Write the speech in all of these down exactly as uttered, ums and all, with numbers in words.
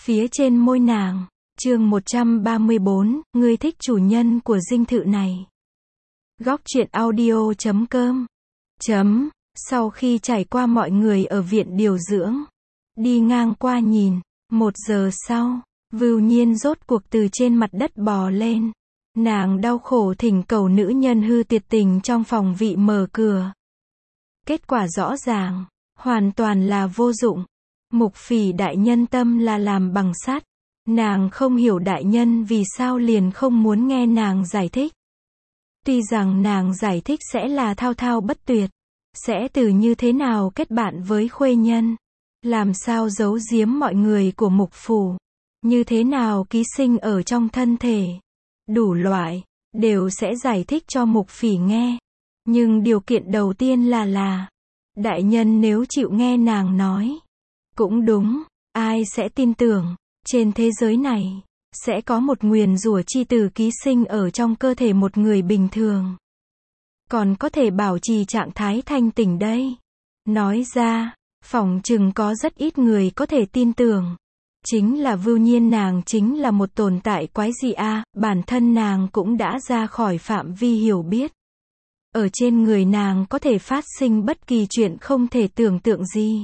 phía trên môi nàng. Chương một trăm ba mươi bốn, ngươi thích chủ nhân của dinh thự này. Góc truyện audio chấm com. Chấm. Sau khi trải qua mọi người ở viện điều dưỡng, đi ngang qua nhìn, một giờ sau, Vưu Nhiên rốt cuộc từ trên mặt đất bò lên. Nàng đau khổ thỉnh cầu nữ nhân hư tuyệt tình trong phòng vị mở cửa. Kết quả rõ ràng, hoàn toàn là vô dụng. Mục Phỉ đại nhân tâm là làm bằng sắt. Nàng không hiểu đại nhân vì sao liền không muốn nghe nàng giải thích. Tuy rằng nàng giải thích sẽ là thao thao bất tuyệt, sẽ từ như thế nào kết bạn với khuê nhân, làm sao giấu giếm mọi người của mục phủ, như thế nào ký sinh ở trong thân thể, đủ loại, đều sẽ giải thích cho Mục Phỉ nghe. Nhưng điều kiện đầu tiên là là, đại nhân nếu chịu nghe nàng nói. Cũng đúng, ai sẽ tin tưởng, trên thế giới này, sẽ có một nguyền rủa chi tử ký sinh ở trong cơ thể một người bình thường. Còn có thể bảo trì trạng thái thanh tỉnh đây. Nói ra, phỏng chừng có rất ít người có thể tin tưởng. Chính là Vưu Nhiên nàng chính là một tồn tại quái dị a, bản thân nàng cũng đã ra khỏi phạm vi hiểu biết. Ở trên người nàng có thể phát sinh bất kỳ chuyện không thể tưởng tượng gì.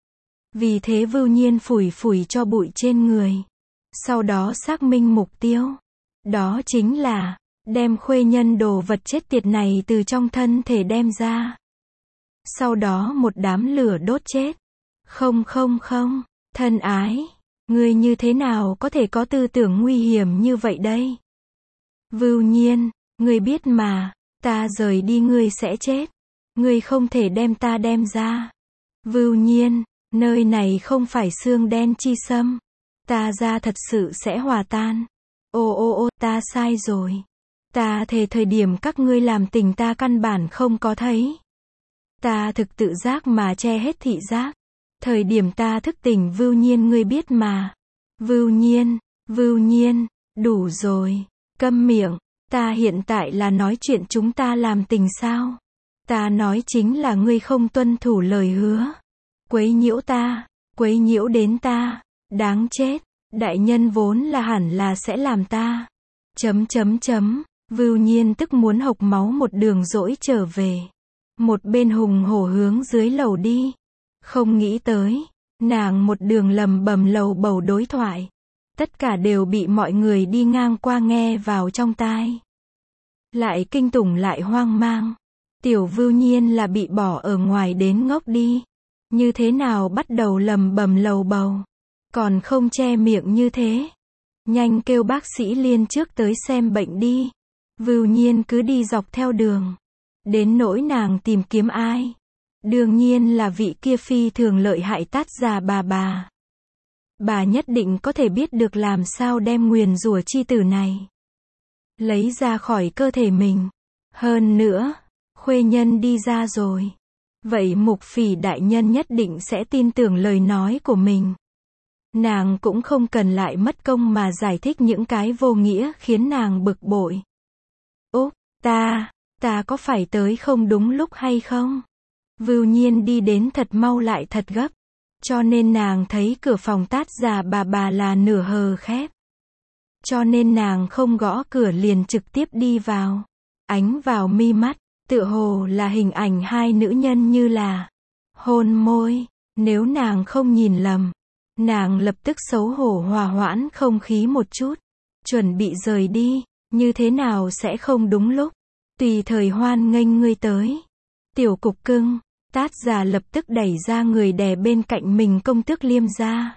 Vì thế Vưu Nhiên phủi phủi cho bụi trên người. Sau đó xác minh mục tiêu. Đó chính là, đem khuê nhân đồ vật chết tiệt này từ trong thân thể đem ra. Sau đó một đám lửa đốt chết. Không không không, thân ái, ngươi như thế nào có thể có tư tưởng nguy hiểm như vậy đây? Vưu Nhiên, ngươi biết mà, ta rời đi ngươi sẽ chết. Ngươi không thể đem ta đem ra. Vưu Nhiên, nơi này không phải xương đen chi sâm. Ta ra thật sự sẽ hòa tan. Ô ô ô, ta sai rồi. Ta thề thời điểm các ngươi làm tình ta căn bản không có thấy. Ta thực tự giác mà che hết thị giác. Thời điểm ta thức tỉnh Vưu Nhiên ngươi biết mà. Vưu Nhiên, Vưu Nhiên, đủ rồi. Câm miệng, ta hiện tại là nói chuyện chúng ta làm tình sao? Ta nói chính là ngươi không tuân thủ lời hứa. Quấy nhiễu ta, quấy nhiễu đến ta. Đáng chết, đại nhân vốn là hẳn là sẽ làm ta. Chấm chấm chấm, Vưu Nhiên tức muốn hộc máu một đường dỗi trở về. Một bên hùng hổ hướng dưới lầu đi. Không nghĩ tới, nàng một đường lầm bầm lầu bầu đối thoại. Tất cả đều bị mọi người đi ngang qua nghe vào trong tai. Lại kinh tủng lại hoang mang. Tiểu Vưu Nhiên là bị bỏ ở ngoài đến ngốc đi. Như thế nào bắt đầu lầm bầm lầu bầu. Còn không che miệng như thế. Nhanh kêu bác sĩ Liên trước tới xem bệnh đi. Vưu Nhiên cứ đi dọc theo đường. Đến nỗi nàng tìm kiếm ai. Đương nhiên là vị kia phi thường lợi hại Tát già bà bà. Bà nhất định có thể biết được làm sao đem nguyền rủa chi tử này lấy ra khỏi cơ thể mình. Hơn nữa, khuê nhân đi ra rồi. Vậy Mục Phỉ đại nhân nhất định sẽ tin tưởng lời nói của mình. Nàng cũng không cần lại mất công mà giải thích những cái vô nghĩa khiến nàng bực bội. Úp, ta, ta có phải tới không đúng lúc hay không? Vưu Nhiên đi đến thật mau lại thật gấp. Cho nên nàng thấy cửa phòng Tát già bà bà là nửa hờ khép. Cho nên nàng không gõ cửa liền trực tiếp đi vào. Ánh vào mi mắt, tựa hồ là hình ảnh hai nữ nhân như là hôn môi. Nếu nàng không nhìn lầm, nàng lập tức xấu hổ hòa hoãn không khí một chút. Chuẩn bị rời đi, như thế nào sẽ không đúng lúc. Tùy thời hoan nghênh ngươi tới. Tiểu cục cưng, Tát già lập tức đẩy ra người đè bên cạnh mình công tước Liêm ra.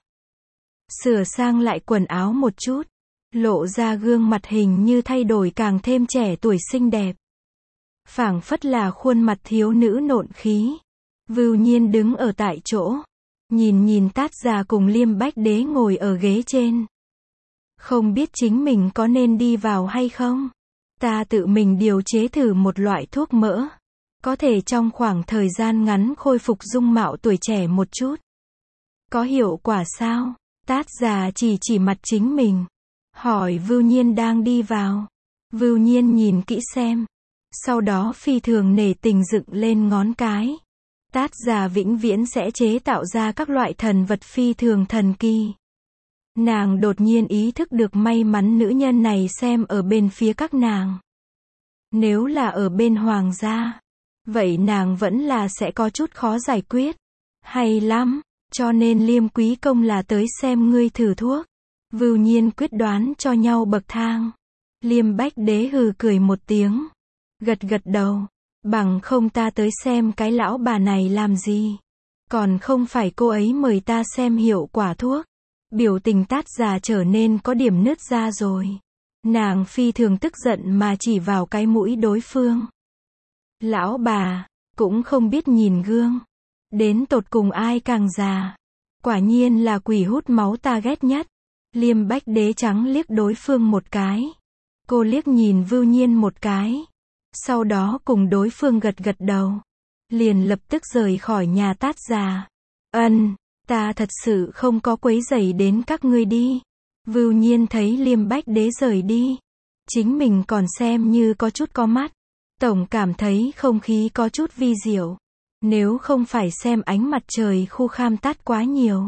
Sửa sang lại quần áo một chút. Lộ ra gương mặt hình như thay đổi càng thêm trẻ tuổi xinh đẹp. Phảng phất là khuôn mặt thiếu nữ nộn khí. Vưu Nhiên đứng ở tại chỗ. Nhìn nhìn Tát già cùng Liêm Bách Đế ngồi ở ghế trên. Không biết chính mình có nên đi vào hay không. Ta tự mình điều chế thử một loại thuốc mỡ. Có thể trong khoảng thời gian ngắn khôi phục dung mạo tuổi trẻ một chút. Có hiệu quả sao? Tát già chỉ chỉ mặt chính mình. Hỏi Vưu Nhiên đang đi vào. Vưu Nhiên nhìn kỹ xem. Sau đó phi thường nể tình dựng lên ngón cái. Tát già vĩnh viễn sẽ chế tạo ra các loại thần vật phi thường thần kỳ. Nàng đột nhiên ý thức được may mắn nữ nhân này xem ở bên phía các nàng. Nếu là ở bên hoàng gia, vậy nàng vẫn là sẽ có chút khó giải quyết. Hay lắm, cho nên Liêm quý công là tới xem ngươi thử thuốc. Vưu Nhiên quyết đoán cho nhau bậc thang. Liêm Bách Đế hừ cười một tiếng, gật gật đầu, bằng không ta tới xem cái lão bà này làm gì. Còn không phải cô ấy mời ta xem hiệu quả thuốc. Biểu tình Tát già trở nên có điểm nứt ra rồi. Nàng phi thường tức giận mà chỉ vào cái mũi đối phương. Lão bà, cũng không biết nhìn gương. Đến tột cùng ai càng già. Quả nhiên là quỷ hút máu ta ghét nhất. Liêm Bách Đế trắng liếc đối phương một cái. Cô liếc nhìn Vưu Nhiên một cái. Sau đó cùng đối phương gật gật đầu. Liền lập tức rời khỏi nhà Tát già. Ân, ta thật sự không có quấy rầy đến các ngươi đi. Vưu Nhiên thấy Liêm Bách Đế rời đi. Chính mình còn xem như có chút có mắt. Tổng cảm thấy không khí có chút vi diệu. Nếu không phải xem ánh mặt trời khu kham tát quá nhiều.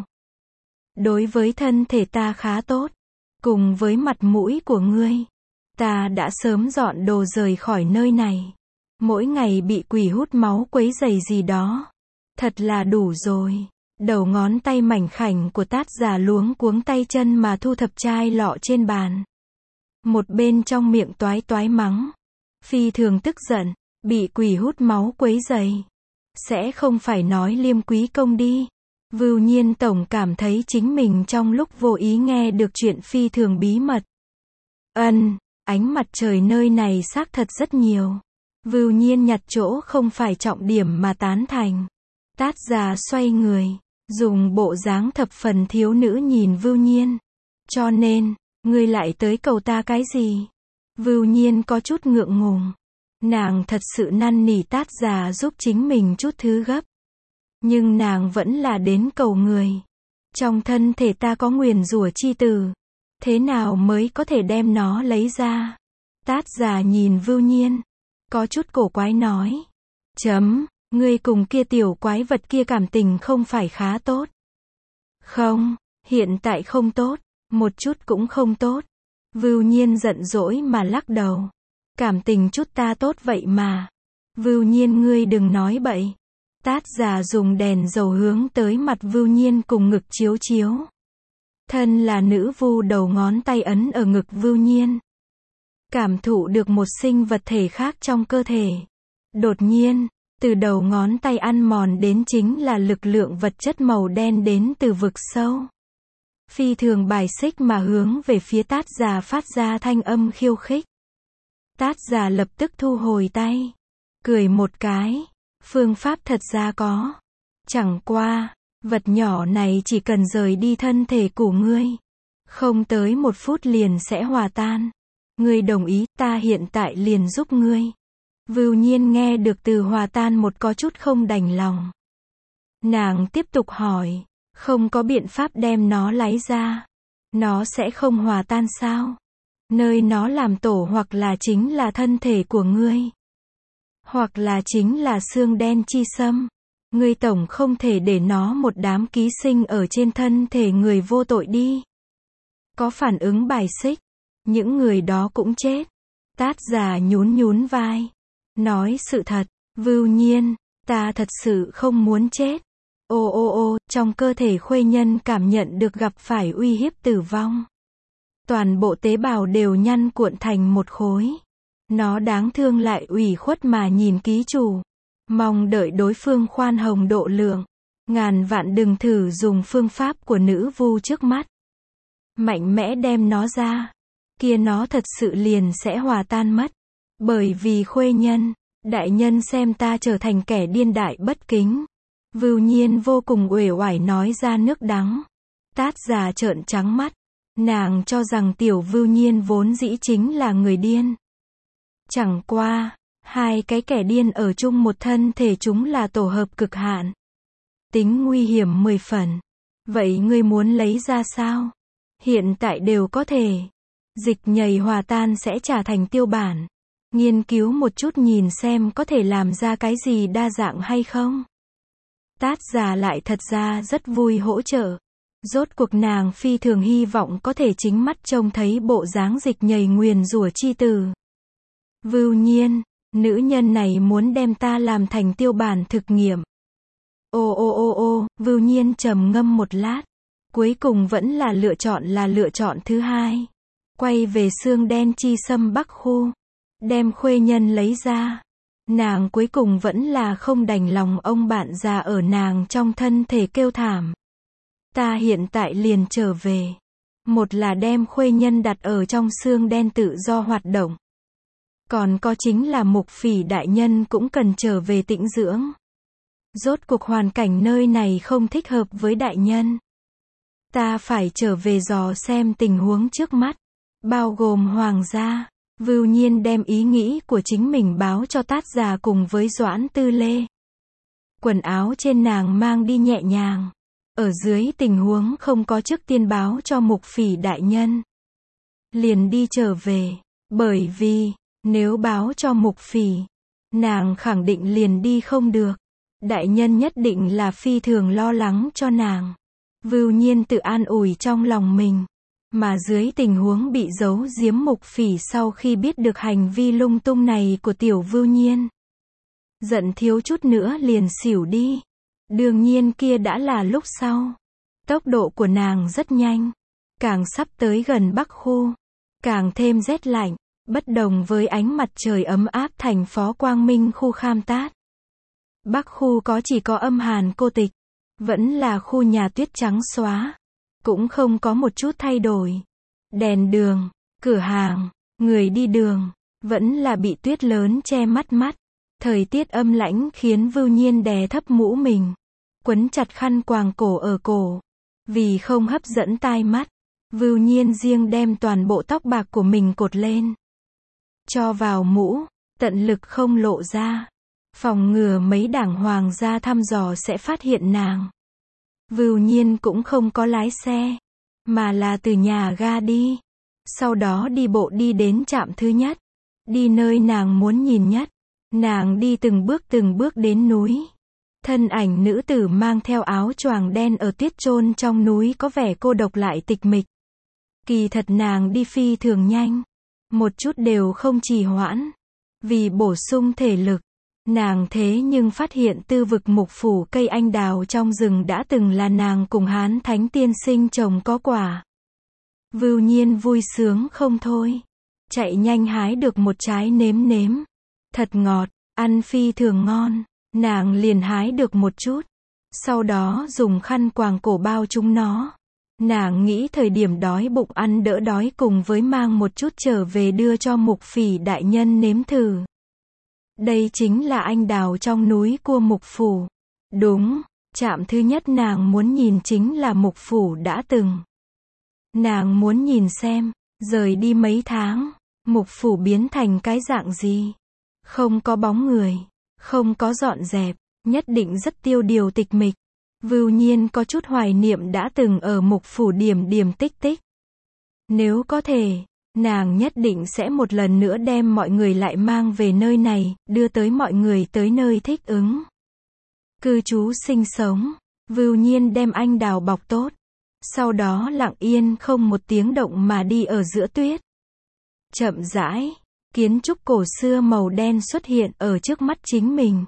Đối với thân thể ta khá tốt. Cùng với mặt mũi của ngươi. Ta đã sớm dọn đồ rời khỏi nơi này. Mỗi ngày bị quỷ hút máu quấy rầy gì đó. Thật là đủ rồi. Đầu ngón tay mảnh khảnh của Tát già luống cuống tay chân mà thu thập chai lọ trên bàn. Một bên trong miệng toái toái mắng. Phi thường tức giận, bị quỷ hút máu quấy rầy. Sẽ không phải nói Liêm quý công đi. Vưu Nhiên tổng cảm thấy chính mình trong lúc vô ý nghe được chuyện phi thường bí mật. Ân, ánh mặt trời nơi này xác thật rất nhiều. Vưu Nhiên nhặt chỗ không phải trọng điểm mà tán thành. Tát già xoay người, dùng bộ dáng thập phần thiếu nữ nhìn Vưu Nhiên. Cho nên, ngươi lại tới cầu ta cái gì? Vưu Nhiên có chút ngượng ngùng. Nàng thật sự năn nỉ Tát già giúp chính mình chút thứ gấp. Nhưng nàng vẫn là đến cầu người. Trong thân thể ta có nguyền rủa chi tử. Thế nào mới có thể đem nó lấy ra? Tát già nhìn Vưu Nhiên. Có chút cổ quái nói. Chấm, ngươi cùng kia tiểu quái vật kia cảm tình không phải khá tốt. Không, hiện tại không tốt. Một chút cũng không tốt. Vưu Nhiên giận dỗi mà lắc đầu. Cảm tình chút ta tốt vậy mà. Vưu Nhiên ngươi đừng nói bậy. Tát già dùng đèn dầu hướng tới mặt Vưu Nhiên cùng ngực chiếu chiếu. Thân là nữ vu đầu ngón tay ấn ở ngực Vưu Nhiên. Cảm thụ được một sinh vật thể khác trong cơ thể. Đột nhiên, từ đầu ngón tay ăn mòn đến chính là lực lượng vật chất màu đen đến từ vực sâu. Phi thường bài xích mà hướng về phía Tát già phát ra thanh âm khiêu khích. Tát già lập tức thu hồi tay. Cười một cái. Phương pháp thật ra có. Chẳng qua, vật nhỏ này chỉ cần rời đi thân thể của ngươi. Không tới một phút liền sẽ hòa tan. Ngươi đồng ý, ta hiện tại liền giúp ngươi. Vưu Nhiên nghe được từ hòa tan một có chút không đành lòng. Nàng tiếp tục hỏi, không có biện pháp đem nó lấy ra. Nó sẽ không hòa tan sao? Nơi nó làm tổ hoặc là chính là thân thể của ngươi. Hoặc là chính là xương đen chi xâm. Ngươi tổng không thể để nó một đám ký sinh ở trên thân thể người vô tội đi. Có phản ứng bài xích. Những người đó cũng chết. Tát già nhún nhún vai. Nói sự thật, Vưu Nhiên, ta thật sự không muốn chết. Ô ô ô, trong cơ thể Khuê Nhân cảm nhận được gặp phải uy hiếp tử vong. Toàn bộ tế bào đều nhăn cuộn thành một khối. Nó đáng thương lại ủy khuất mà nhìn ký chủ. Mong đợi đối phương khoan hồng độ lượng. Ngàn vạn đừng thử dùng phương pháp của nữ vu trước mắt. Mạnh mẽ đem nó ra. Kia nó thật sự liền sẽ hòa tan mất. Bởi vì Khuê Nhân, đại nhân xem ta trở thành kẻ điên đại bất kính. Vưu Nhiên vô cùng uể oải nói ra nước đắng. Tát già trợn trắng mắt. Nàng cho rằng tiểu Vưu Nhiên vốn dĩ chính là người điên. Chẳng qua, hai cái kẻ điên ở chung một thân thể chúng là tổ hợp cực hạn. Tính nguy hiểm mười phần. Vậy ngươi muốn lấy ra sao? Hiện tại đều có thể. Dịch nhầy hòa tan sẽ trả thành tiêu bản. Nghiên cứu một chút nhìn xem có thể làm ra cái gì đa dạng hay không. Tát già lại thật ra rất vui hỗ trợ. Rốt cuộc nàng phi thường hy vọng có thể chính mắt trông thấy bộ dáng dịch nhầy nguyền rủa chi tử. Vưu Nhiên, nữ nhân này muốn đem ta làm thành tiêu bản thực nghiệm. Ô ô ô ô, Vưu Nhiên trầm ngâm một lát. Cuối cùng vẫn là lựa chọn là lựa chọn thứ hai. Quay về xương đen chi sâm Bắc khu. Đem khuê nhân lấy ra. Nàng cuối cùng vẫn là không đành lòng ông bạn già ở nàng trong thân thể kêu thảm. Ta hiện tại liền trở về. Một là đem khuê nhân đặt ở trong xương đen tự do hoạt động. Còn có chính là Mục Phỉ đại nhân cũng cần trở về tĩnh dưỡng. Rốt cuộc hoàn cảnh nơi này không thích hợp với đại nhân. Ta phải trở về dò xem tình huống trước mắt. Bao gồm hoàng gia. Vưu Nhiên đem ý nghĩ của chính mình báo cho Tát già cùng với Doãn Tư Lê. Quần áo trên nàng mang đi nhẹ nhàng. Ở dưới tình huống không có trước tiên báo cho Mục Phỉ đại nhân. Liền đi trở về. Bởi vì, nếu báo cho Mục Phỉ, nàng khẳng định liền đi không được. Đại nhân nhất định là phi thường lo lắng cho nàng. Vưu Nhiên tự an ủi trong lòng mình. Mà dưới tình huống bị giấu giếm Mục Phỉ sau khi biết được hành vi lung tung này của tiểu Vưu Nhiên. Giận thiếu chút nữa liền xỉu đi. Đương nhiên kia đã là lúc sau. Tốc độ của nàng rất nhanh. Càng sắp tới gần Bắc khu. Càng thêm rét lạnh. Bất đồng với ánh mặt trời ấm áp thành phố Quang Minh khu Kham Tát. Bắc khu có chỉ có âm hàn cô tịch. Vẫn là khu nhà tuyết trắng xóa. Cũng không có một chút thay đổi. Đèn đường, cửa hàng, người đi đường, vẫn là bị tuyết lớn che mắt mắt. Thời tiết âm lãnh khiến Vưu Nhiên đè thấp mũ mình. Quấn chặt khăn quàng cổ ở cổ. Vì không hấp dẫn tai mắt. Vưu Nhiên riêng đem toàn bộ tóc bạc của mình cột lên. Cho vào mũ, tận lực không lộ ra. Phòng ngừa mấy đảng hoàng gia thăm dò sẽ phát hiện nàng. Vưu Nhiên cũng không có lái xe, mà là từ nhà ga đi. Sau đó đi bộ đi đến trạm thứ nhất. Đi nơi nàng muốn nhìn nhất. Nàng đi từng bước từng bước đến núi. Thân ảnh nữ tử mang theo áo choàng đen ở tuyết chôn trong núi có vẻ cô độc lại tịch mịch. Kỳ thật nàng đi phi thường nhanh. Một chút đều không trì hoãn. Vì bổ sung thể lực. Nàng thế nhưng phát hiện tư vực Mục phủ cây anh đào trong rừng đã từng là nàng cùng Hán Thánh tiên sinh trồng có quả. Vưu Nhiên vui sướng không thôi. Chạy nhanh hái được một trái nếm nếm. Thật ngọt, ăn phi thường ngon. Nàng liền hái được một chút. Sau đó dùng khăn quàng cổ bao chúng nó. Nàng nghĩ thời điểm đói bụng ăn đỡ đói cùng với mang một chút trở về đưa cho Mục Phỉ đại nhân nếm thử. Đây chính là anh đào trong núi của Mục phủ. Đúng, trạm thứ nhất nàng muốn nhìn chính là Mục phủ đã từng. Nàng muốn nhìn xem, rời đi mấy tháng, Mục phủ biến thành cái dạng gì. Không có bóng người, không có dọn dẹp, nhất định rất tiêu điều tịch mịch. Vưu Nhiên có chút hoài niệm đã từng ở Mục phủ điểm điểm tích tích. Nếu có thể, nàng nhất định sẽ một lần nữa đem mọi người lại mang về nơi này, đưa tới mọi người tới nơi thích ứng. Cư trú sinh sống, Vưu Nhiên đem anh đào bọc tốt. Sau đó lặng yên không một tiếng động mà đi ở giữa tuyết. Chậm rãi, kiến trúc cổ xưa màu đen xuất hiện ở trước mắt chính mình.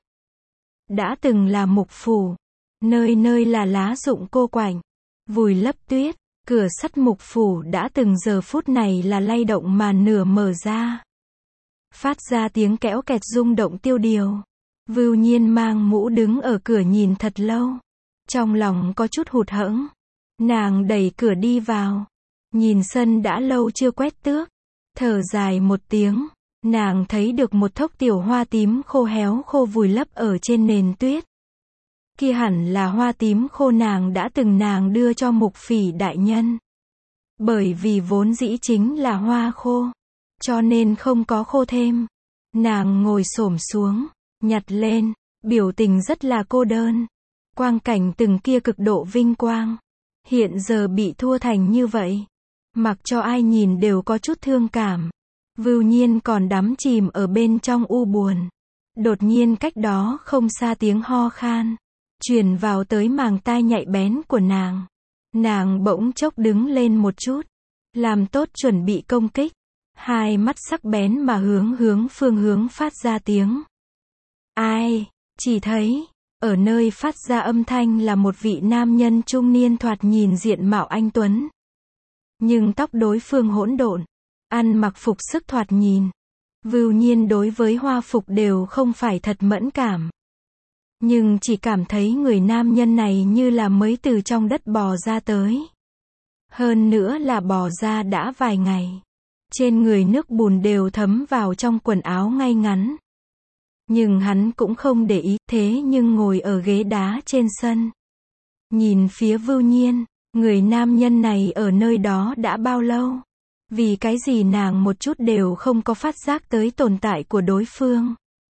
Đã từng là Mục phủ, nơi nơi là lá rụng cô quạnh, vùi lấp tuyết. Cửa sắt Mục phủ đã từng giờ phút này là lay động mà nửa mở ra. Phát ra tiếng kéo kẹt rung động tiêu điều. Vưu Nhiên mang mũ đứng ở cửa nhìn thật lâu. Trong lòng có chút hụt hẫng. Nàng đẩy cửa đi vào. Nhìn sân đã lâu chưa quét tước. Thở dài một tiếng. Nàng thấy được một thốc tiểu hoa tím khô héo khô vùi lấp ở trên nền tuyết. Kia hẳn là hoa tím khô nàng đã từng nàng đưa cho Mục Phỉ đại nhân. Bởi vì vốn dĩ chính là hoa khô, cho nên không có khô thêm. Nàng ngồi xổm xuống, nhặt lên, biểu tình rất là cô đơn. Quang cảnh từng kia cực độ vinh quang, hiện giờ bị thua thành như vậy. Mặc cho ai nhìn đều có chút thương cảm. Vưu Nhiên còn đắm chìm ở bên trong u buồn. Đột nhiên cách đó không xa tiếng ho khan truyền vào tới màng tai nhạy bén của nàng. Nàng bỗng chốc đứng lên một chút, làm tốt chuẩn bị công kích, hai mắt sắc bén mà hướng hướng phương hướng phát ra tiếng. Ai? Chỉ thấy, ở nơi phát ra âm thanh là một vị nam nhân trung niên thoạt nhìn diện mạo anh tuấn. Nhưng tóc đối phương hỗn độn, ăn mặc phục sức thoạt nhìn. Vưu Nhiên đối với hoa phục đều không phải thật mẫn cảm. Nhưng chỉ cảm thấy người nam nhân này như là mới từ trong đất bò ra tới. Hơn nữa là bò ra đã vài ngày. Trên người nước bùn đều thấm vào trong quần áo ngay ngắn. Nhưng hắn cũng không để ý, thế nhưng ngồi ở ghế đá trên sân. Nhìn phía Vưu Nhiên, người nam nhân này ở nơi đó đã bao lâu? Vì cái gì nàng một chút đều không có phát giác tới tồn tại của đối phương?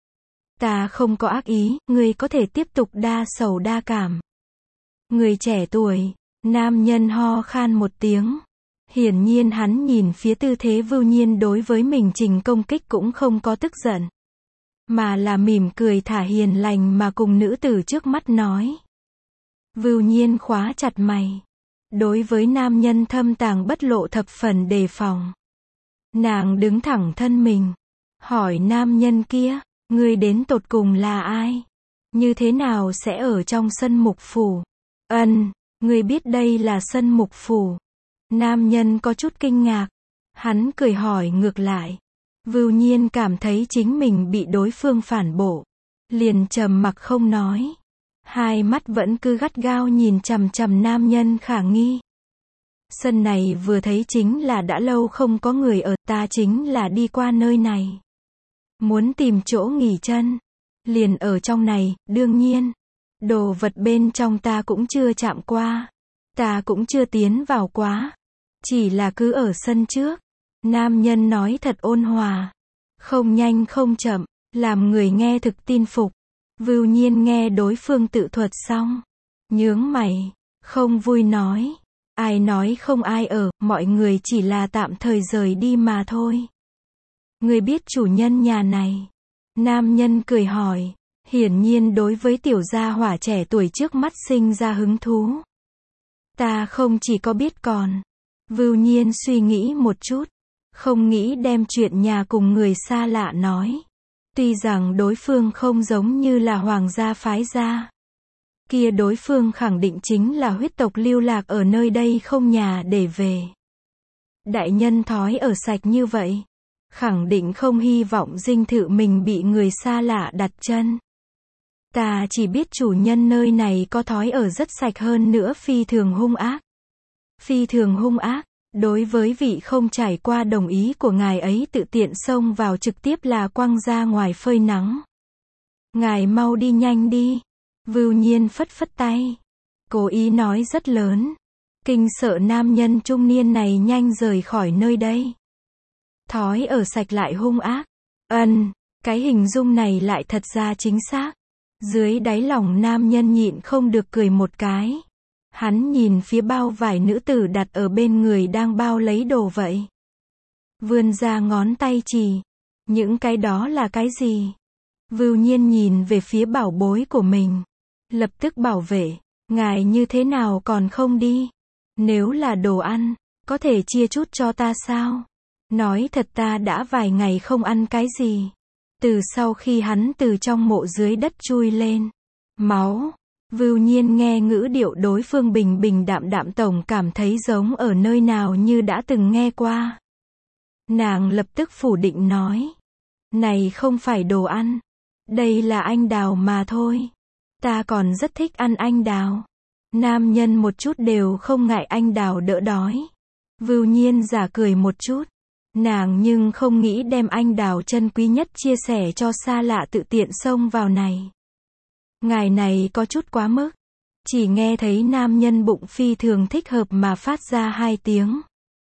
Ta không có ác ý, ngươi có thể tiếp tục đa sầu đa cảm. Người trẻ tuổi, nam nhân ho khan một tiếng. Hiển nhiên hắn nhìn phía tư thế Vưu Nhiên đối với mình trình công kích cũng không có tức giận. Mà là mỉm cười thả hiền lành mà cùng nữ tử trước mắt nói. Vưu Nhiên khóa chặt mày. Đối với nam nhân thâm tàng bất lộ thập phần đề phòng. Nàng đứng thẳng thân mình. Hỏi nam nhân kia, ngươi đến tột cùng là ai? Như thế nào sẽ ở trong sân mục phủ? Ân, ngươi biết đây là sân mục phủ. Nam nhân có chút kinh ngạc. Hắn cười hỏi ngược lại. Vưu Nhiên cảm thấy chính mình bị đối phương phản bội. Liền trầm mặc không nói. Hai mắt vẫn cứ gắt gao nhìn chằm chằm nam nhân khả nghi. Sân này vừa thấy chính là đã lâu không có người ở, ta chính là đi qua nơi này. Muốn tìm chỗ nghỉ chân. Liền ở trong này, đương nhiên. Đồ vật bên trong ta cũng chưa chạm qua. Ta cũng chưa tiến vào quá. Chỉ là cứ ở sân trước. Nam nhân nói thật ôn hòa. Không nhanh không chậm, làm người nghe thực tin phục. Vưu Nhiên nghe đối phương tự thuật xong. Nhướng mày, không vui nói. Ai nói không ai ở, mọi người chỉ là tạm thời rời đi mà thôi. Người biết chủ nhân nhà này. Nam nhân cười hỏi. Hiển nhiên đối với tiểu gia hỏa trẻ tuổi trước mắt sinh ra hứng thú. Ta không chỉ có biết còn. Vưu Nhiên suy nghĩ một chút. Không nghĩ đem chuyện nhà cùng người xa lạ nói. Tuy rằng đối phương không giống như là hoàng gia phái gia. Kia đối phương khẳng định chính là huyết tộc lưu lạc ở nơi đây không nhà để về. Đại nhân thói ở sạch như vậy. Khẳng định không hy vọng dinh thự mình bị người xa lạ đặt chân. Ta chỉ biết chủ nhân nơi này có thói ở rất sạch hơn nữa phi thường hung ác. Phi thường hung ác. Đối với vị không trải qua đồng ý của ngài ấy tự tiện xông vào trực tiếp là quăng ra ngoài phơi nắng. Ngài mau đi nhanh đi. Vưu Nhiên phất phất tay. Cố ý nói rất lớn. Kinh sợ nam nhân trung niên này nhanh rời khỏi nơi đây. Thói ở sạch lại hung ác. Ân, cái hình dung này lại thật ra chính xác. Dưới đáy lòng nam nhân nhịn không được cười một cái. Hắn nhìn phía bao vải nữ tử đặt ở bên người đang bao lấy đồ vậy. Vươn ra ngón tay chỉ. Những cái đó là cái gì? Vưu Nhiên nhìn về phía bảo bối của mình. Lập tức bảo vệ. Ngài như thế nào còn không đi? Nếu là đồ ăn, có thể chia chút cho ta sao? Nói thật ta đã vài ngày không ăn cái gì. Từ sau khi hắn từ trong mộ dưới đất chui lên. Máu. Vưu Nhiên nghe ngữ điệu đối phương bình bình đạm đạm tổng cảm thấy giống ở nơi nào như đã từng nghe qua. Nàng lập tức phủ định nói. Này không phải đồ ăn. Đây là anh đào mà thôi. Ta còn rất thích ăn anh đào. Nam nhân một chút đều không ngại anh đào đỡ đói. Vưu Nhiên giả cười một chút. Nàng nhưng không nghĩ đem anh đào chân quý nhất chia sẻ cho xa lạ tự tiện xông vào này. Ngài này có chút quá mức. Chỉ nghe thấy nam nhân bụng phi thường thích hợp mà phát ra hai tiếng.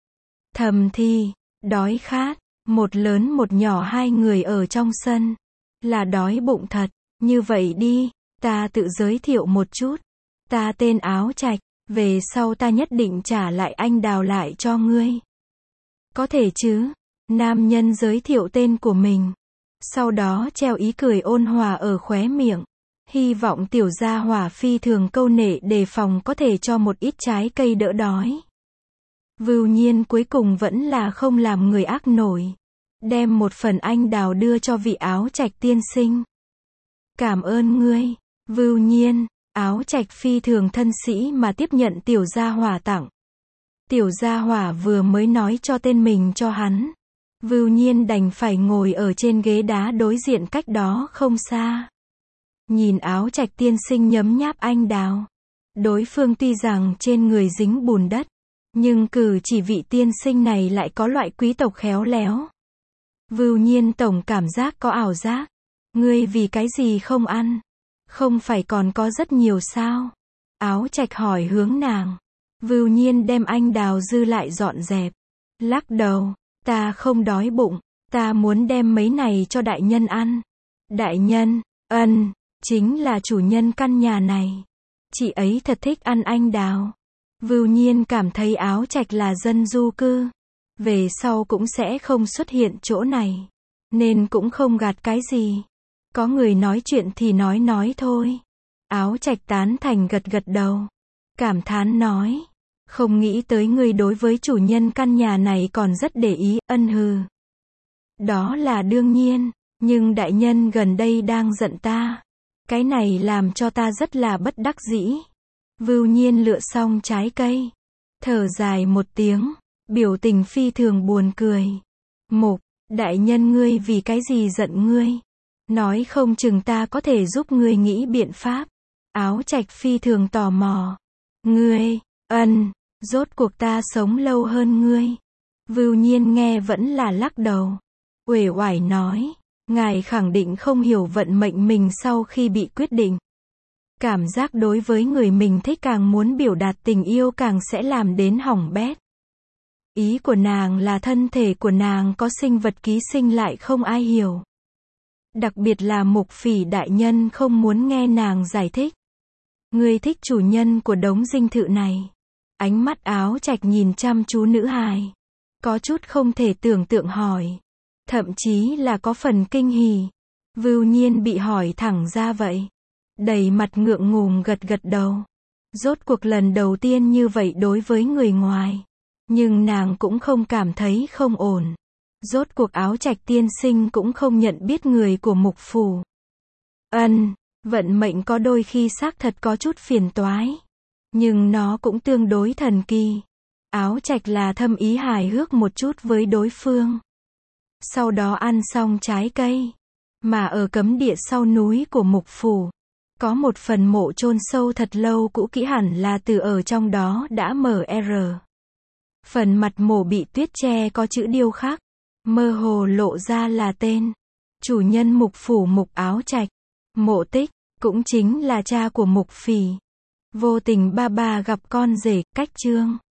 Thầm thi, đói khát, một lớn một nhỏ hai người ở trong sân. Là đói bụng thật, như vậy đi, ta tự giới thiệu một chút. Ta tên Áo Trạch, về sau ta nhất định trả lại anh đào lại cho ngươi. Có thể chứ? Nam nhân giới thiệu tên của mình. Sau đó treo ý cười ôn hòa ở khóe miệng. Hy vọng tiểu gia hỏa phi thường câu nệ đề phòng có thể cho một ít trái cây đỡ đói. Vưu Nhiên cuối cùng vẫn là không làm người ác nổi. Đem một phần anh đào đưa cho vị Áo Trạch tiên sinh. Cảm ơn ngươi, Vưu Nhiên. Áo Trạch phi thường thân sĩ mà tiếp nhận tiểu gia hỏa tặng. Tiểu gia hỏa vừa mới nói cho tên mình cho hắn. Vưu Nhiên đành phải ngồi ở trên ghế đá đối diện cách đó không xa. Nhìn Áo Trạch tiên sinh nhấm nháp anh đào. Đối phương tuy rằng trên người dính bùn đất, nhưng cử chỉ vị tiên sinh này lại có loại quý tộc khéo léo. Vưu Nhiên tổng cảm giác có ảo giác. Ngươi vì cái gì không ăn? Không phải còn có rất nhiều sao? Áo Trạch hỏi hướng nàng. Vưu Nhiên đem anh đào dư lại dọn dẹp. Lắc đầu, ta không đói bụng, ta muốn đem mấy này cho đại nhân ăn. Đại nhân, ân, chính là chủ nhân căn nhà này. Chị ấy thật thích ăn anh đào. Vưu Nhiên cảm thấy Áo Trạch là dân du cư. Về sau cũng sẽ không xuất hiện chỗ này. Nên cũng không gạt cái gì. Có người nói chuyện thì nói nói thôi. Áo Trạch tán thành gật gật đầu. Cảm thán nói. Không nghĩ tới người đối với chủ nhân căn nhà này còn rất để ý, ân hừ. Đó là đương nhiên. Nhưng đại nhân gần đây đang giận ta. Cái này làm cho ta rất là bất đắc dĩ. Vưu Nhiên lựa xong trái cây. Thở dài một tiếng. Biểu tình phi thường buồn cười. Mục, đại nhân ngươi vì cái gì giận ngươi? Nói không chừng ta có thể giúp ngươi nghĩ biện pháp. Áo Trạch phi thường tò mò. Ngươi, ân, rốt cuộc ta sống lâu hơn ngươi. Vưu Nhiên nghe vẫn là lắc đầu. Uể oải nói. Ngài khẳng định không hiểu vận mệnh mình sau khi bị quyết định. Cảm giác đối với người mình thích càng muốn biểu đạt tình yêu càng sẽ làm đến hỏng bét. Ý của nàng là thân thể của nàng có sinh vật ký sinh lại không ai hiểu. Đặc biệt là Mục Phỉ đại nhân không muốn nghe nàng giải thích. Ngươi thích chủ nhân của đống dinh thự này. Ánh mắt Áo Trạch nhìn chăm chú nữ hài. Có chút không thể tưởng tượng hỏi. Thậm chí là có phần kinh hỉ. Vưu Nhiên bị hỏi thẳng ra vậy. Đầy mặt ngượng ngùng gật gật đầu. Rốt cuộc lần đầu tiên như vậy đối với người ngoài. Nhưng nàng cũng không cảm thấy không ổn. Rốt cuộc Áo Trạch tiên sinh cũng không nhận biết người của Mục phủ. Ân, vận mệnh có đôi khi xác thật có chút phiền toái. Nhưng nó cũng tương đối thần kỳ. Áo Trạch là thâm ý hài hước một chút với đối phương. Sau đó ăn xong trái cây. Mà ở cấm địa sau núi của Mục phủ. Có một phần mộ chôn sâu thật lâu cũ kỹ hẳn là từ ở trong đó đã mở rờ. Phần mặt mộ bị tuyết che có chữ điêu khắc. Mơ hồ lộ ra là tên. Chủ nhân Mục phủ Mục Áo Trạch. Mộ Tích, cũng chính là cha của Mục Phỉ. Vô tình ba ba gặp con rể, cách chương.